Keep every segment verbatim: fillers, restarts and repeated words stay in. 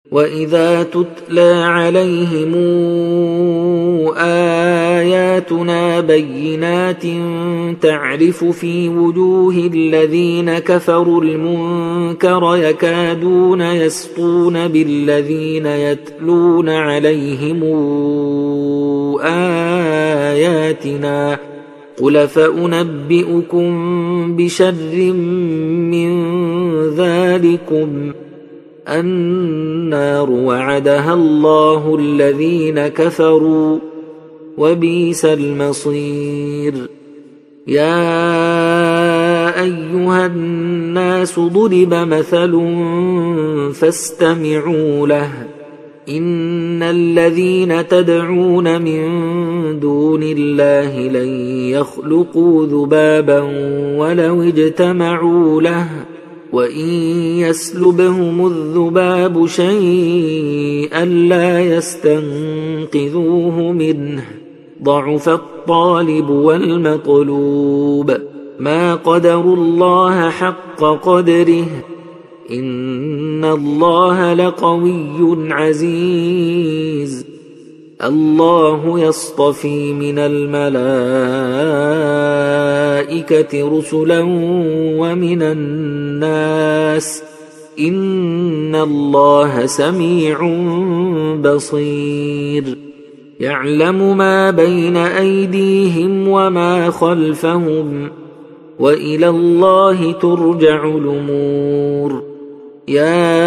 وإذا تتلى عليهم آياتنا بينات تعرف في وجوه الذين كفروا المنكر يكادون يسطون بالذين يتلون عليهم آياتنا قل فأنبئكم بشر من ذلكم النار وعدها الله الذين كفروا وبئس المصير. يا أيها الناس ضرب مثل فاستمعوا له إن الذين تدعون من دون الله لن يخلقوا ذبابا ولو اجتمعوا له وإن يسلبهم الذباب شيئا لا يستنقذوه منه ضعف الطالب والمطلوب ما قدروا الله حق قدره إن الله لقوي عزيز. الله يصطفي من الملائكة رسلا ومن الناس إن الله سميع بصير. يعلم ما بين أيديهم وما خلفهم وإلى الله ترجع الأمور. يا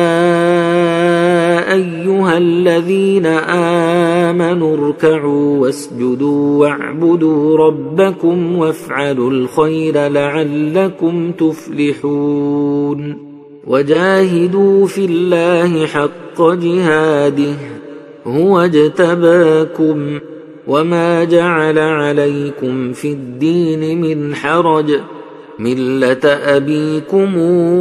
أيها الذين آمنوا اركعوا واسجدوا واعبدوا ربكم وافعلوا الخير لعلكم تفلحون. وجاهدوا في الله حق جهاده هو اجتباكم وما جعل عليكم في الدين من حرج ملة أبيكم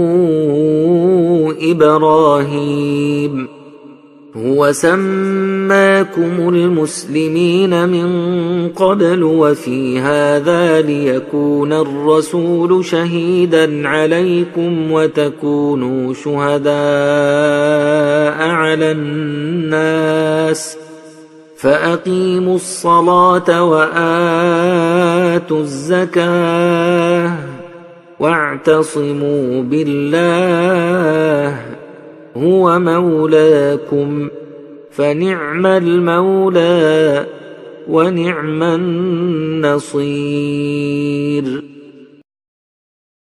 إبراهيم هو سماكم المسلمين من قبل وفي هذا ليكون الرسول شهيدا عليكم وتكونوا شهداء على الناس فأقيموا الصلاة وآتوا الزكاة واعتصموا بالله هو مولاكم فنعم المولى ونعم النصير.